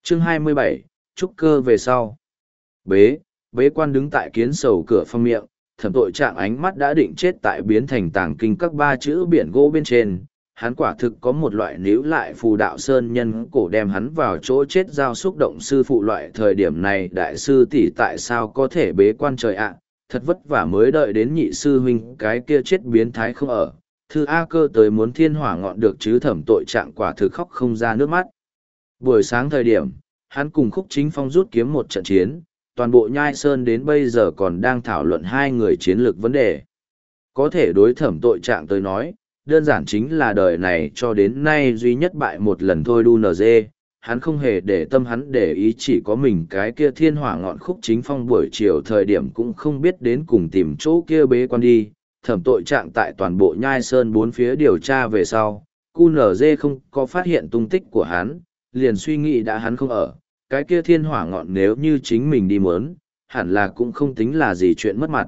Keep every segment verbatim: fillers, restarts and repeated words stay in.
Chương hai mươi bảy, trúc cơ về sau. Bế, bế quan đứng tại kiến sầu cửa phong miệng, thẩm tội trạng ánh mắt đã định chết tại biến thành tàng kinh các ba chữ biển gỗ bên trên. Hắn quả thực có một loại níu lại phù đạo sơn nhân cổ đem hắn vào chỗ chết giao xúc động sư phụ loại thời điểm này đại sư tỷ tại sao có thể bế quan trời ạ, thật vất vả mới đợi đến nhị sư huynh cái kia chết biến thái không ở. Thư A Cơ tới muốn thiên hỏa ngọn được chứ thẩm tội trạng quả thực khóc không ra nước mắt. Buổi sáng thời điểm, hắn cùng Khúc Chính Phong rút kiếm một trận chiến, toàn bộ Nhai Sơn đến bây giờ còn đang thảo luận hai người chiến lược vấn đề. Có thể đối thẩm tội trạng tới nói, đơn giản chính là đời này cho đến nay duy nhất bại một lần thôi đu nờ dê. Hắn không hề để tâm hắn để ý chỉ có mình cái kia thiên hỏa ngọn Khúc Chính Phong buổi chiều thời điểm cũng không biết đến cùng tìm chỗ kia bế quan đi. Thẩm tội trạng tại toàn bộ Nhai Sơn bốn phía điều tra về sau, cu nờ dê không có phát hiện tung tích của hắn, liền suy nghĩ đã hắn không ở, cái kia thiên hỏa ngọn nếu như chính mình đi mớn, hẳn là cũng không tính là gì chuyện mất mặt.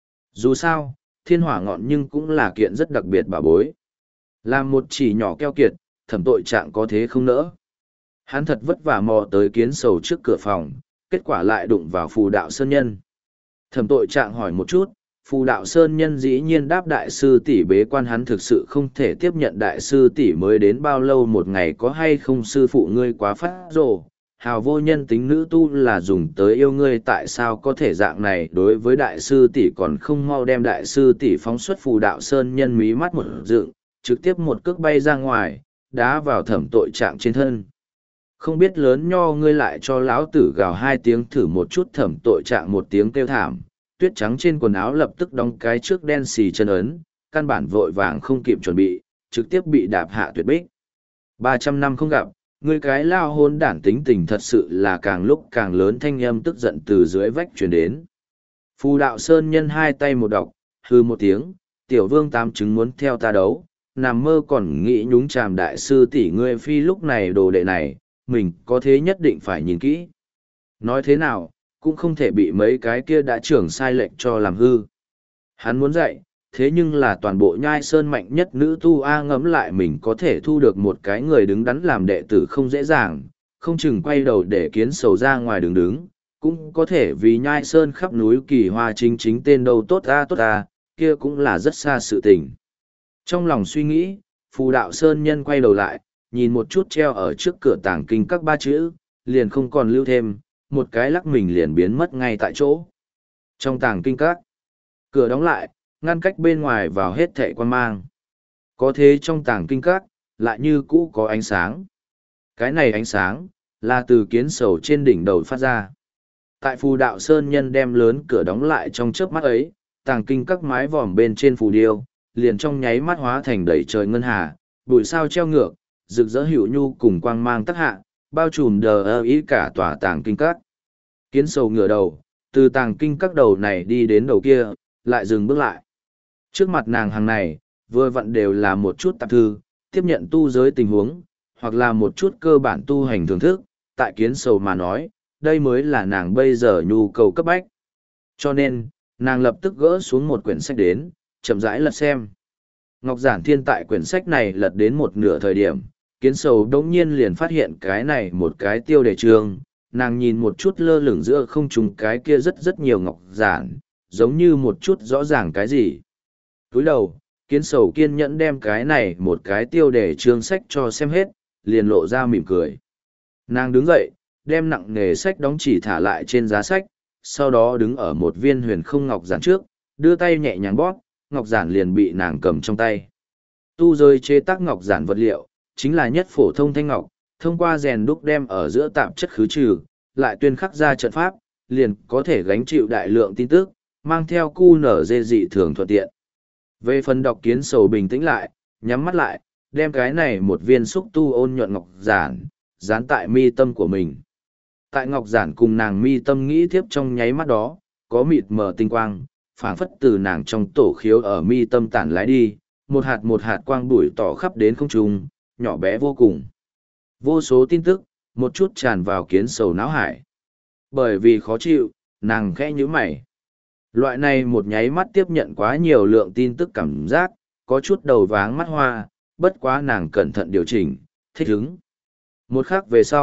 Dù sao, thiên hỏa ngọn nhưng cũng là kiện rất đặc biệt bà bối. Làm một chỉ nhỏ keo kiệt, thẩm tội trạng có thế không nỡ. Hắn thật vất vả mò tới kiến sầu trước cửa phòng, kết quả lại đụng vào phù đạo sơn nhân. Thẩm tội trạng hỏi một chút, phù đạo sơn nhân dĩ nhiên đáp đại sư tỷ bế quan, hắn thực sự không thể tiếp nhận đại sư tỷ mới đến bao lâu một ngày có hay không sư phụ ngươi quá phát rồ. Hào vô nhân tính nữ tu là dùng tới yêu ngươi tại sao có thể dạng này đối với đại sư tỷ còn không mau đem đại sư tỷ phóng xuất phù đạo sơn nhân mí mắt một dựng, trực tiếp một cước bay ra ngoài, đá vào thẩm tội trạng trên thân. Không biết lớn nho ngươi lại cho lão tử gào hai tiếng thử một chút, thẩm tội trạng một tiếng kêu thảm, tuyết trắng trên quần áo lập tức đóng cái trước đen xì chân ấn, căn bản vội vàng không kịp chuẩn bị, trực tiếp bị đạp hạ tuyệt bích. Ba trăm năm không gặp, ngươi cái lao hôn đản tính tình thật sự là càng lúc càng lớn, thanh âm tức giận từ dưới vách truyền đến. Phù đạo sơn nhân hai tay một đọc, hư một tiếng, tiểu vương tám chứng muốn theo ta đấu, nằm mơ còn nghĩ nhúng chàm đại sư tỷ ngươi phi lúc này đồ đệ này, mình có thế nhất định phải nhìn kỹ. Nói thế nào, cũng không thể bị mấy cái kia đã trưởng sai lệch cho làm hư. Hắn muốn dạy, thế nhưng là toàn bộ Nhai Sơn mạnh nhất nữ tu A, ngẫm lại mình có thể thu được một cái người đứng đắn làm đệ tử không dễ dàng, không chừng quay đầu để kiến sầu ra ngoài đường đứng, cũng có thể vì Nhai Sơn khắp núi kỳ hoa chính chính tên đâu tốt A tốt A, kia cũng là rất xa sự tình. Trong lòng suy nghĩ, phù đạo Sơn nhân quay đầu lại, nhìn một chút treo ở trước cửa tàng kinh các ba chữ, liền không còn lưu thêm, một cái lắc mình liền biến mất ngay tại chỗ. Trong tàng kinh các, cửa đóng lại, ngăn cách bên ngoài vào hết thệ quan mang. Có thế trong tàng kinh các, lại như cũ có ánh sáng. Cái này ánh sáng, là từ kiến sầu trên đỉnh đầu phát ra. Tại phù đạo sơn nhân đem lớn cửa đóng lại trong chớp mắt ấy, tàng kinh các mái vòm bên trên phù điêu, liền trong nháy mắt hóa thành đầy trời ngân hà, bụi sao treo ngược, rực rỡ hữu nhu cùng quang mang tác hạ, bao trùm đờ ơ ý cả tòa tàng kinh các. Kiến sầu ngửa đầu, từ tàng kinh các đầu này đi đến đầu kia, lại dừng bước lại. Trước mặt nàng hàng này, vừa vặn đều là một chút tạp thư, tiếp nhận tu giới tình huống, hoặc là một chút cơ bản tu hành thưởng thức, tại kiến sầu mà nói, đây mới là nàng bây giờ nhu cầu cấp bách. Cho nên, nàng lập tức gỡ xuống một quyển sách đến, chậm rãi lật xem. Ngọc Giản Thiên tại quyển sách này lật đến một nửa thời điểm, kiến sầu đống nhiên liền phát hiện cái này một cái tiêu đề chương, nàng nhìn một chút lơ lửng giữa không trung cái kia rất rất nhiều ngọc giản, giống như một chút rõ ràng cái gì. Túi đầu, kiến sầu kiên nhẫn đem cái này một cái tiêu đề chương sách cho xem hết, liền lộ ra mỉm cười. Nàng đứng dậy, đem nặng nề sách đóng chỉ thả lại trên giá sách, sau đó đứng ở một viên huyền không ngọc giản trước, đưa tay nhẹ nhàng bóp, ngọc giản liền bị nàng cầm trong tay. Tu giới chế tác ngọc giản vật liệu, chính là nhất phổ thông thanh ngọc, thông qua rèn đúc đem ở giữa tạp chất khứ trừ, lại tuyên khắc ra trận pháp, liền có thể gánh chịu đại lượng tin tức, mang theo cu nở dê dị thường thuận tiện. Về phần đọc kiến sầu bình tĩnh lại, nhắm mắt lại, đem cái này một viên xúc tu ôn nhuận ngọc giản, dán tại mi tâm của mình. Tại ngọc giản cùng nàng mi tâm nghĩ tiếp trong nháy mắt đó, có mịt mờ tinh quang, phảng phất từ nàng trong tổ khiếu ở mi tâm tản lái đi, một hạt một hạt quang bụi tỏ khắp đến không trung, nhỏ bé vô cùng. Vô số tin tức, một chút tràn vào kiến sầu não hải. Bởi vì khó chịu, nàng khẽ nhíu mày. Loại này một nháy mắt tiếp nhận quá nhiều lượng tin tức cảm giác, có chút đầu váng mắt hoa, bất quá nàng cẩn thận điều chỉnh, thích ứng. Một khắc về sau,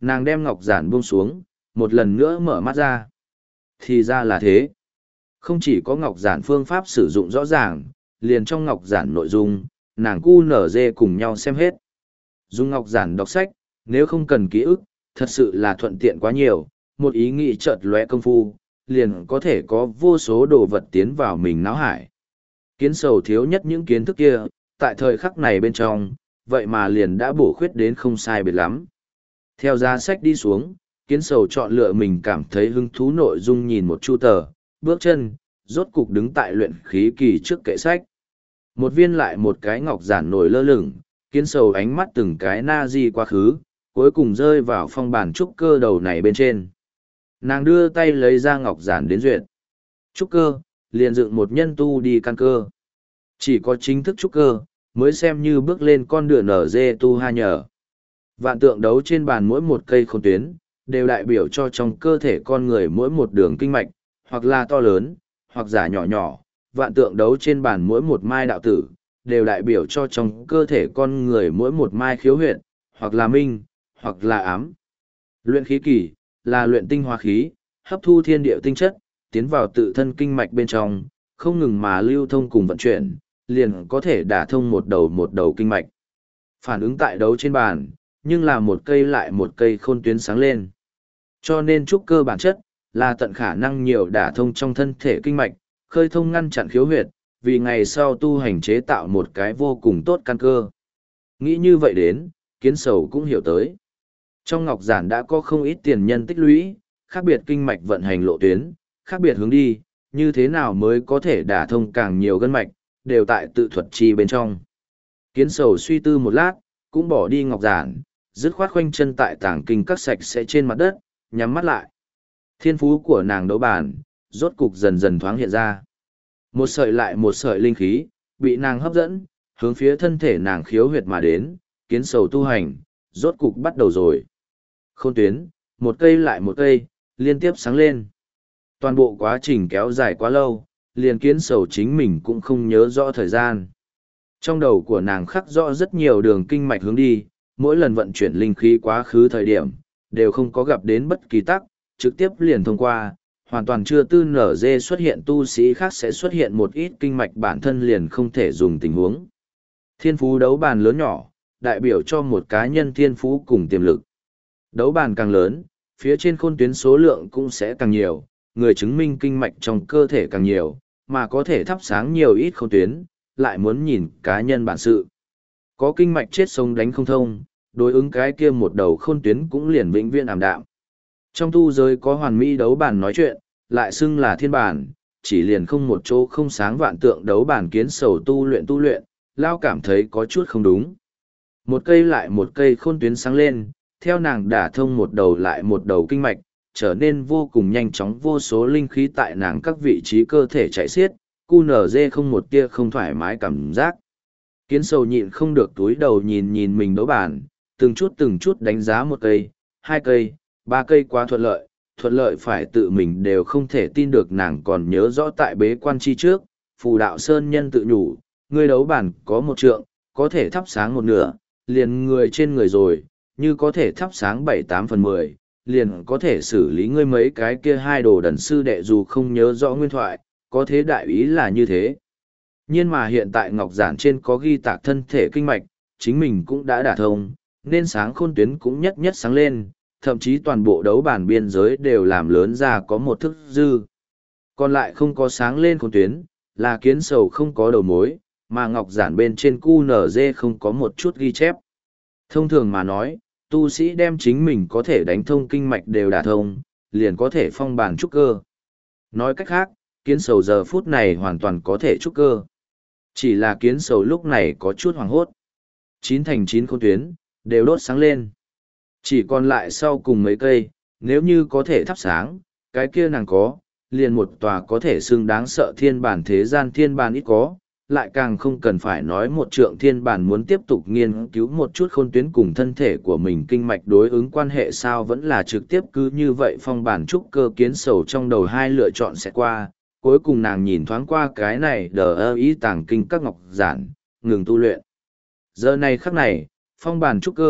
Nàng đem ngọc giản buông xuống, một lần nữa mở mắt ra. Thì ra là thế. Không chỉ có ngọc giản phương pháp sử dụng rõ ràng, liền trong ngọc giản nội dung, nàng cu nở dê cùng nhau xem hết. Dùng ngọc giản đọc sách, nếu không cần ký ức, thật sự là thuận tiện quá nhiều, một ý nghĩ chợt lóe công phu, liền có thể có vô số đồ vật tiến vào mình não hải. Kiến sầu thiếu nhất những kiến thức kia, tại thời khắc này bên trong, vậy mà liền đã bổ khuyết đến không sai biệt lắm. Theo giá sách đi xuống, kiến sầu chọn lựa mình cảm thấy hứng thú nội dung nhìn một chu tờ, bước chân, rốt cục đứng tại luyện khí kỳ trước kệ sách. Một viên lại một cái ngọc giản nổi lơ lửng, kiến sầu ánh mắt từng cái na di quá khứ, cuối cùng rơi vào phong bản trúc cơ đầu này bên trên. Nàng đưa tay lấy ra ngọc giản đến duyệt. Trúc cơ, liền dựng một nhân tu đi căn cơ. Chỉ có chính thức trúc cơ, mới xem như bước lên con đường nở dê tu ha nhờ. Vạn tượng đấu trên bàn mỗi một cây khôn tuyến, đều đại biểu cho trong cơ thể con người mỗi một đường kinh mạch, hoặc là to lớn, hoặc giả nhỏ nhỏ. Vạn tượng đấu trên bàn mỗi một mai đạo tử, đều đại biểu cho trong cơ thể con người mỗi một mai khiếu huyệt, hoặc là minh, hoặc là ám. Luyện khí kỳ, là luyện tinh hoa khí, hấp thu thiên địa tinh chất, tiến vào tự thân kinh mạch bên trong, không ngừng mà lưu thông cùng vận chuyển, liền có thể đả thông một đầu một đầu kinh mạch. Phản ứng tại đấu trên bàn, nhưng là một cây lại một cây khôn tuyến sáng lên. Cho nên trúc cơ bản chất, là tận khả năng nhiều đả thông trong thân thể kinh mạch, khơi thông ngăn chặn khiếu huyệt, vì ngày sau tu hành chế tạo một cái vô cùng tốt căn cơ. Nghĩ như vậy đến, kiến sầu cũng hiểu tới. Trong ngọc giản đã có không ít tiền nhân tích lũy, khác biệt kinh mạch vận hành lộ tuyến, khác biệt hướng đi, như thế nào mới có thể đả thông càng nhiều gân mạch, đều tại tự thuật chi bên trong. Kiến sầu suy tư một lát, cũng bỏ đi ngọc giản, dứt khoát khoanh chân tại tảng kinh các sạch sẽ trên mặt đất, nhắm mắt lại. Thiên phú của nàng đấu bản, rốt cục dần dần thoáng hiện ra. Một sợi lại một sợi linh khí, bị nàng hấp dẫn, hướng phía thân thể nàng khiếu huyệt mà đến, kiến sầu tu hành, rốt cục bắt đầu rồi. Khôn tuyến, một cây lại một cây, liên tiếp sáng lên. Toàn bộ quá trình kéo dài quá lâu, liền kiến sầu chính mình cũng không nhớ rõ thời gian. Trong đầu của nàng khắc rõ rất nhiều đường kinh mạch hướng đi, mỗi lần vận chuyển linh khí quá khứ thời điểm, đều không có gặp đến bất kỳ tắc, trực tiếp liền thông qua, hoàn toàn chưa tư nở dê xuất hiện tu sĩ khác sẽ xuất hiện một ít kinh mạch bản thân liền không thể dùng tình huống. Thiên phú đấu bàn lớn nhỏ, đại biểu cho một cá nhân thiên phú cùng tiềm lực. Đấu bàn càng lớn, phía trên khôn tuyến số lượng cũng sẽ càng nhiều, người chứng minh kinh mạch trong cơ thể càng nhiều, mà có thể thắp sáng nhiều ít khôn tuyến, lại muốn nhìn cá nhân bản sự. Có kinh mạch chết sống đánh không thông, đối ứng cái kia một đầu khôn tuyến cũng liền vĩnh viễn ảm đạm. Trong tu giới có hoàn mỹ đấu bàn nói chuyện, lại xưng là thiên bản, chỉ liền không một chỗ không sáng vạn tượng đấu bàn kiến sầu tu luyện tu luyện, lao cảm thấy có chút không đúng. Một cây lại một cây khôn tuyến sáng lên, theo nàng đả thông một đầu lại một đầu kinh mạch, trở nên vô cùng nhanh chóng, vô số linh khí tại nàng các vị trí cơ thể chạy xiết, cu nở dê không một tia không thoải mái cảm giác. Kiến sầu nhịn không được túi đầu nhìn nhìn mình đấu bàn, từng chút từng chút đánh giá một cây, hai cây, ba cây quá thuận lợi, thuận lợi phải tự mình đều không thể tin được nàng còn nhớ rõ tại bế quan chi trước, phù đạo sơn nhân tự nhủ, người đấu bàn có một trượng, có thể thắp sáng một nửa, liền người trên người rồi, như có thể thắp sáng bảy tám phần mười, liền có thể xử lý ngươi mấy cái kia hai đồ đần sư đệ dù không nhớ rõ nguyên thoại, có thế đại ý là như thế. Nhưng mà hiện tại ngọc giản trên có ghi tạc thân thể kinh mạch, chính mình cũng đã đả thông, nên sáng khôn tuyến cũng nhất nhất sáng lên, thậm chí toàn bộ đấu bản biên giới đều làm lớn ra có một thức dư. Còn lại không có sáng lên khôn tuyến, là kiến sầu không có đầu mối, mà ngọc giản bên trên cu nở dê không có một chút ghi chép. Thông thường mà nói, tu sĩ đem chính mình có thể đánh thông kinh mạch đều đả thông, liền có thể phong bản trúc cơ. Nói cách khác, kiến sầu giờ phút này hoàn toàn có thể trúc cơ. Chỉ là kiến sầu lúc này có chút hoảng hốt. Chín thành chín khôn tuyến, đều đốt sáng lên. Chỉ còn lại sau cùng mấy cây, nếu như có thể thắp sáng, cái kia nàng có, liền một tòa có thể xưng đáng sợ thiên bản thế gian thiên bản ít có, lại càng không cần phải nói một trượng thiên bản muốn tiếp tục nghiên cứu một chút khôn tuyến cùng thân thể của mình kinh mạch đối ứng quan hệ sao vẫn là trực tiếp cứ như vậy phong bản trúc cơ kiến sầu trong đầu hai lựa chọn sẽ qua, cuối cùng nàng nhìn thoáng qua cái này đờ ơ ý tàng kinh các ngọc giản, ngừng tu luyện. Giờ này khắc này, phong bản trúc cơ,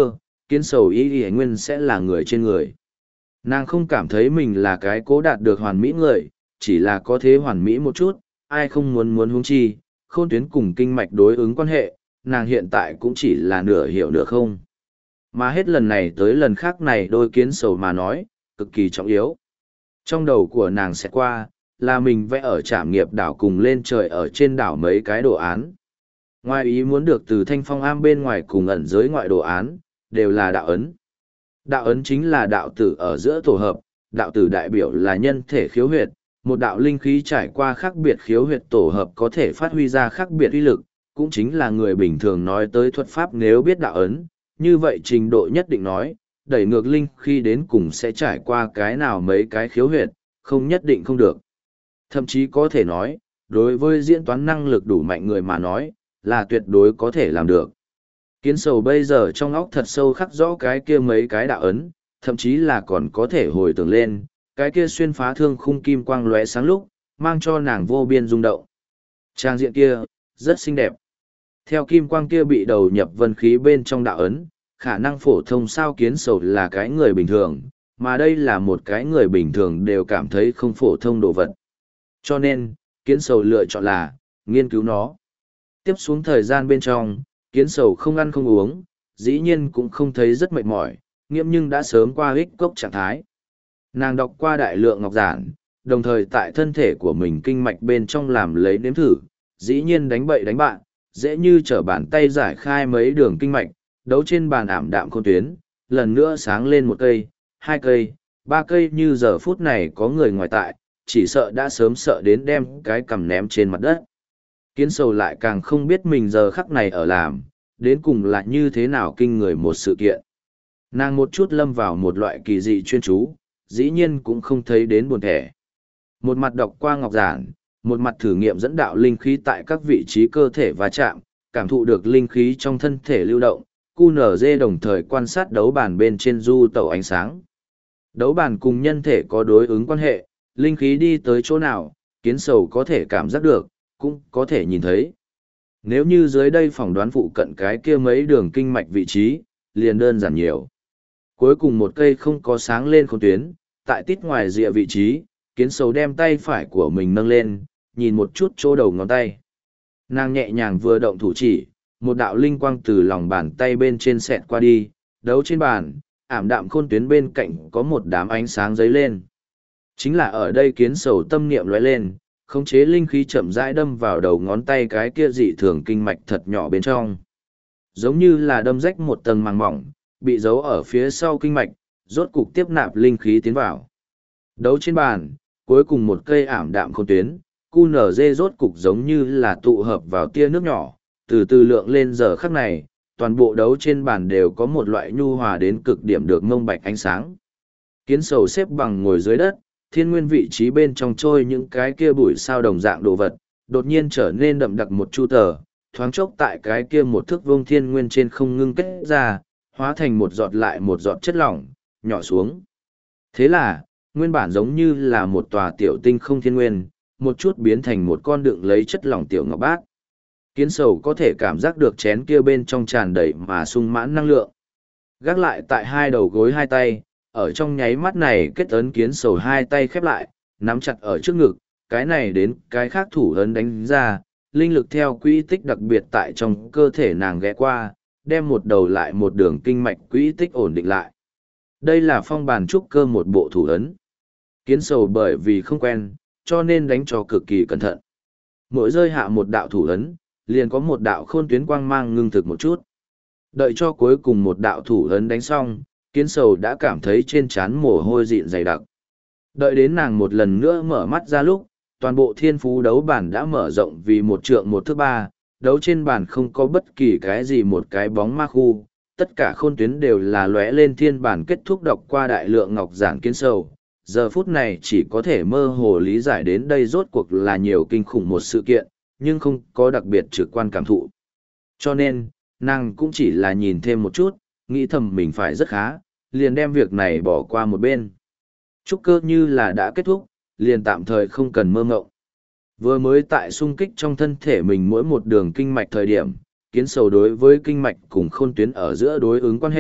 kiến sầu y y nguyên sẽ là người trên người. Nàng không cảm thấy mình là cái cố đạt được hoàn mỹ người, chỉ là có thế hoàn mỹ một chút, ai không muốn muốn huống chi, khôn tuyến cùng kinh mạch đối ứng quan hệ, nàng hiện tại cũng chỉ là nửa hiểu nửa không. Mà hết lần này tới lần khác này đôi kiến sầu mà nói, cực kỳ trọng yếu. Trong đầu của nàng sẽ qua, là mình vẽ ở trảm nghiệp đảo cùng lên trời ở trên đảo mấy cái đồ án. Ngoài ý muốn được từ thanh phong am bên ngoài cùng ẩn giới ngoại đồ án, đều là đạo ấn. Đạo ấn chính là đạo tử ở giữa tổ hợp, đạo tử đại biểu là nhân thể khiếu huyệt, một đạo linh khí trải qua khác biệt khiếu huyệt tổ hợp có thể phát huy ra khác biệt uy lực, cũng chính là người bình thường nói tới thuật pháp nếu biết đạo ấn, như vậy trình độ nhất định nói, đẩy ngược linh khi đến cùng sẽ trải qua cái nào mấy cái khiếu huyệt, không nhất định không được. Thậm chí có thể nói, đối với diễn toán năng lực đủ mạnh người mà nói, là tuyệt đối có thể làm được. Kiến sầu bây giờ trong óc thật sâu khắc rõ cái kia mấy cái đạo ấn, thậm chí là còn có thể hồi tưởng lên, cái kia xuyên phá thương khung kim quang lóe sáng lúc, mang cho nàng vô biên rung động. Trang diện kia, rất xinh đẹp. Theo kim quang kia bị đầu nhập vân khí bên trong đạo ấn, khả năng phổ thông sao kiến sầu là cái người bình thường, mà đây là một cái người bình thường đều cảm thấy không phổ thông đồ vật. Cho nên, kiến sầu lựa chọn là, nghiên cứu nó. Tiếp xuống thời gian bên trong, kiến sầu không ăn không uống, dĩ nhiên cũng không thấy rất mệt mỏi, nghiễm nhưng đã sớm qua hích cốc trạng thái. Nàng đọc qua đại lượng ngọc giản, đồng thời tại thân thể của mình kinh mạch bên trong làm lấy nếm thử, dĩ nhiên đánh bậy đánh bạn, dễ như trở bàn tay giải khai mấy đường kinh mạch, đấu trên bàn ảm đạm khôn tuyến, lần nữa sáng lên một cây, hai cây, ba cây như giờ phút này có người ngoài tại, chỉ sợ đã sớm sợ đến đem cái cằm ném trên mặt đất. Kiến sầu lại càng không biết mình giờ khắc này ở làm, đến cùng là như thế nào kinh người một sự kiện. Nàng một chút lâm vào một loại kỳ dị chuyên chú, dĩ nhiên cũng không thấy đến buồn thẻ. Một mặt đọc qua ngọc giản, một mặt thử nghiệm dẫn đạo linh khí tại các vị trí cơ thể va chạm, cảm thụ được linh khí trong thân thể lưu động, cu nở dê đồng thời quan sát đấu bàn bên trên du tẩu ánh sáng. Đấu bàn cùng nhân thể có đối ứng quan hệ, linh khí đi tới chỗ nào, kiến sầu có thể cảm giác được, cũng có thể nhìn thấy. Nếu như dưới đây phỏng đoán phụ cận cái kia mấy đường kinh mạch vị trí, liền đơn giản nhiều. Cuối cùng một cây không có sáng lên khôn tuyến, tại tít ngoài rìa vị trí, kiến sầu đem tay phải của mình nâng lên, nhìn một chút chỗ đầu ngón tay. Nàng nhẹ nhàng vừa động thủ chỉ, một đạo linh quang từ lòng bàn tay bên trên xẹt qua đi, đấu trên bàn, ảm đạm khôn tuyến bên cạnh có một đám ánh sáng dấy lên. Chính là ở đây kiến sầu tâm niệm lóe lên, khống chế linh khí chậm rãi đâm vào đầu ngón tay cái kia dị thường kinh mạch thật nhỏ bên trong. Giống như là đâm rách một tầng màng mỏng, bị giấu ở phía sau kinh mạch, rốt cục tiếp nạp linh khí tiến vào. Đấu trên bàn, cuối cùng một cây ảm đạm khôn tuyến, cu nở dê rốt cục giống như là tụ hợp vào tia nước nhỏ, từ từ lượng lên giờ khắc này, toàn bộ đấu trên bàn đều có một loại nhu hòa đến cực điểm được mông bạch ánh sáng. Kiến sầu xếp bằng ngồi dưới đất, thiên nguyên vị trí bên trong trôi những cái kia bụi sao đồng dạng đồ vật, đột nhiên trở nên đậm đặc một chu tờ, thoáng chốc tại cái kia một thước vuông thiên nguyên trên không ngưng kết ra, hóa thành một giọt lại một giọt chất lỏng, nhỏ xuống. Thế là, nguyên bản giống như là một tòa tiểu tinh không thiên nguyên, một chút biến thành một con đựng lấy chất lỏng tiểu ngọc bát. Kiến sầu có thể cảm giác được chén kia bên trong tràn đầy mà sung mãn năng lượng. Gác lại tại hai đầu gối hai tay, ở trong nháy mắt này kết ấn kiến sầu hai tay khép lại, nắm chặt ở trước ngực, cái này đến cái khác thủ ấn đánh ra, linh lực theo quỹ tích đặc biệt tại trong cơ thể nàng ghé qua, đem một đầu lại một đường kinh mạch quỹ tích ổn định lại. Đây là phong bàn trúc cơ một bộ thủ ấn. Kiến sầu bởi vì không quen, cho nên đánh cho cực kỳ cẩn thận. Mỗi rơi hạ một đạo thủ ấn, liền có một đạo khôn tuyến quang mang ngưng thực một chút. Đợi cho cuối cùng một đạo thủ ấn đánh xong, kiến sầu đã cảm thấy trên trán mồ hôi dịn dày đặc. Đợi đến nàng một lần nữa mở mắt ra lúc, toàn bộ thiên phú đấu bản đã mở rộng vì một trượng một thước ba, đấu trên bàn không có bất kỳ cái gì một cái bóng ma khu, tất cả khôn tuyến đều là lóe lên thiên bản kết thúc đọc qua đại lượng ngọc giản kiến sầu. Giờ phút này chỉ có thể mơ hồ lý giải đến đây rốt cuộc là nhiều kinh khủng một sự kiện, nhưng không có đặc biệt trực quan cảm thụ. Cho nên, nàng cũng chỉ là nhìn thêm một chút, nghĩ thầm mình phải rất khá, liền đem việc này bỏ qua một bên. Trúc cơ như là đã kết thúc, liền tạm thời không cần mơ ngộng. Vừa mới tại xung kích trong thân thể mình mỗi một đường kinh mạch thời điểm, kiến sầu đối với kinh mạch cùng khôn tuyến ở giữa đối ứng quan hệ,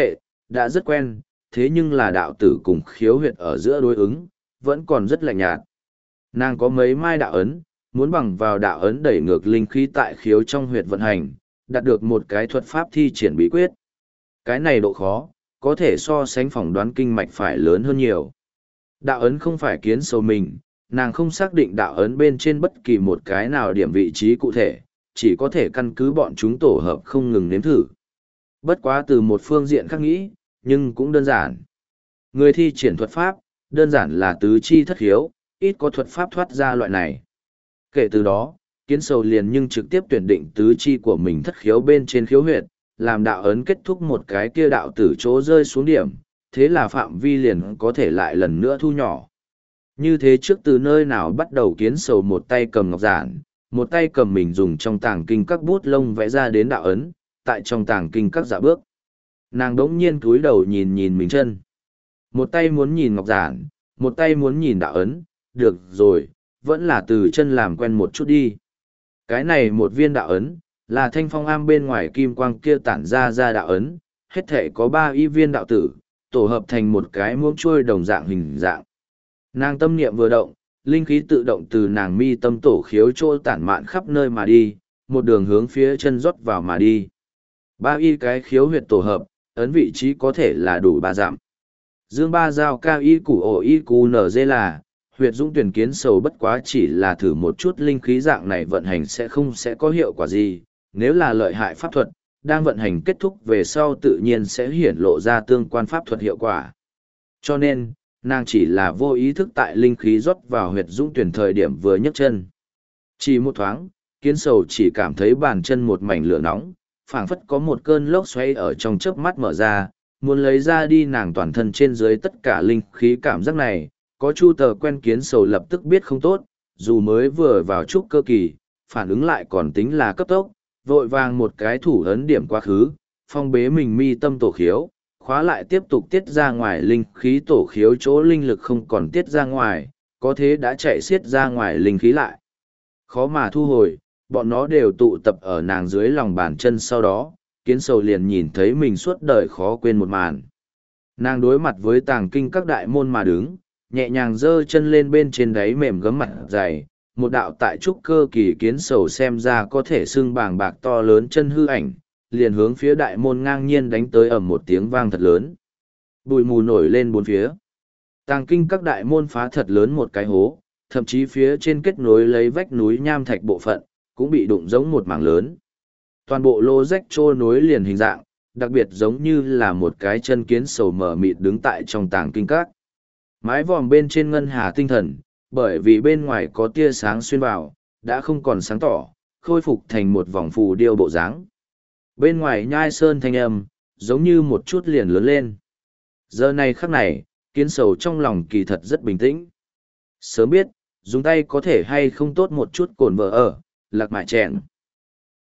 đã rất quen, thế nhưng là đạo tử cùng khiếu huyệt ở giữa đối ứng, vẫn còn rất lạnh nhạt. Nàng có mấy mai đạo ấn, muốn bằng vào đạo ấn đẩy ngược linh khí tại khiếu trong huyệt vận hành, đạt được một cái thuật pháp thi triển bí quyết. Cái này độ khó, có thể so sánh phỏng đoán kinh mạch phải lớn hơn nhiều. Đạo ấn không phải kiến sầu mình, nàng không xác định đạo ấn bên trên bất kỳ một cái nào điểm vị trí cụ thể, chỉ có thể căn cứ bọn chúng tổ hợp không ngừng nếm thử. Bất quá từ một phương diện khác nghĩ, nhưng cũng đơn giản. Người thi triển thuật pháp, đơn giản là tứ chi thất khiếu, ít có thuật pháp thoát ra loại này. Kể từ đó, kiến sầu liền nhưng trực tiếp tuyển định tứ chi của mình thất khiếu bên trên khiếu huyệt, làm đạo ấn kết thúc một cái kia đạo tử chỗ rơi xuống điểm, thế là phạm vi liền có thể lại lần nữa thu nhỏ. Như thế trước từ nơi nào bắt đầu kiến sầu một tay cầm ngọc giản, một tay cầm mình dùng trong tàng kinh các bút lông vẽ ra đến đạo ấn, tại trong tàng kinh các dạ bước. Nàng đống nhiên cúi đầu nhìn nhìn mình chân. Một tay muốn nhìn ngọc giản, một tay muốn nhìn đạo ấn, được rồi, vẫn là từ chân làm quen một chút đi. Cái này một viên đạo ấn, là thanh phong am bên ngoài kim quang kia tản ra ra đạo ấn, hết thể có ba y viên đạo tử, tổ hợp thành một cái muỗng trôi đồng dạng hình dạng. Nàng tâm niệm vừa động, linh khí tự động từ nàng mi tâm tổ khiếu trôi tản mạn khắp nơi mà đi, một đường hướng phía chân rót vào mà đi. Ba y cái khiếu huyệt tổ hợp, ấn vị trí có thể là đủ ba dặm. Dương ba giao ca y củ ổ y cù nở dê là, huyệt dũng tuyển kiến sầu bất quá chỉ là thử một chút linh khí dạng này vận hành sẽ không sẽ có hiệu quả gì, nếu là lợi hại pháp thuật, đang vận hành kết thúc về sau tự nhiên sẽ hiển lộ ra tương quan pháp thuật hiệu quả. Cho nên, nàng chỉ là vô ý thức tại linh khí rót vào huyệt dũng tuyển thời điểm vừa nhấc chân. Chỉ một thoáng, kiến sầu chỉ cảm thấy bàn chân một mảnh lửa nóng, phảng phất có một cơn lốc xoáy ở trong chớp mắt mở ra, muốn lấy ra đi nàng toàn thân trên dưới tất cả linh khí cảm giác này, có chu tờ quen kiến sầu lập tức biết không tốt, dù mới vừa vào trúc cơ kỳ, phản ứng lại còn tính là cấp tốc, vội vàng một cái thủ ấn điểm quá khứ, phong bế mình mi tâm tổ khiếu, khóa lại tiếp tục tiết ra ngoài linh khí tổ khiếu chỗ linh lực không còn tiết ra ngoài, có thế đã chạy xiết ra ngoài linh khí lại. Khó mà thu hồi, bọn nó đều tụ tập ở nàng dưới lòng bàn chân sau đó, kiến sầu liền nhìn thấy mình suốt đời khó quên một màn. Nàng đối mặt với tàng kinh các đại môn mà đứng, nhẹ nhàng giơ chân lên bên trên đáy mềm gấm mặt dày, một đạo tại trúc cơ kỳ kiến sầu xem ra có thể xưng bàng bạc to lớn chân hư ảnh, liền hướng phía đại môn ngang nhiên đánh tới ầm một tiếng vang thật lớn. Bụi mù nổi lên bốn phía. Tàng kinh các đại môn phá thật lớn một cái hố, thậm chí phía trên kết nối lấy vách núi nham thạch bộ phận, cũng bị đụng giống một mảng lớn. Toàn bộ lô rách trô nối liền hình dạng, đặc biệt giống như là một cái chân kiến sầu mở mịt đứng tại trong tàng kinh các. Mái vòm bên trên ngân hà tinh thần, bởi vì bên ngoài có tia sáng xuyên vào, đã không còn sáng tỏ, khôi phục thành một vòng phù điêu bộ dáng. Bên ngoài nhai sơn thanh âm, giống như một chút liền lớn lên. Giờ này khắc này, kiến sầu trong lòng kỳ thật rất bình tĩnh. Sớm biết, dùng tay có thể hay không tốt một chút cồn vợ ở, lạc mại chèn.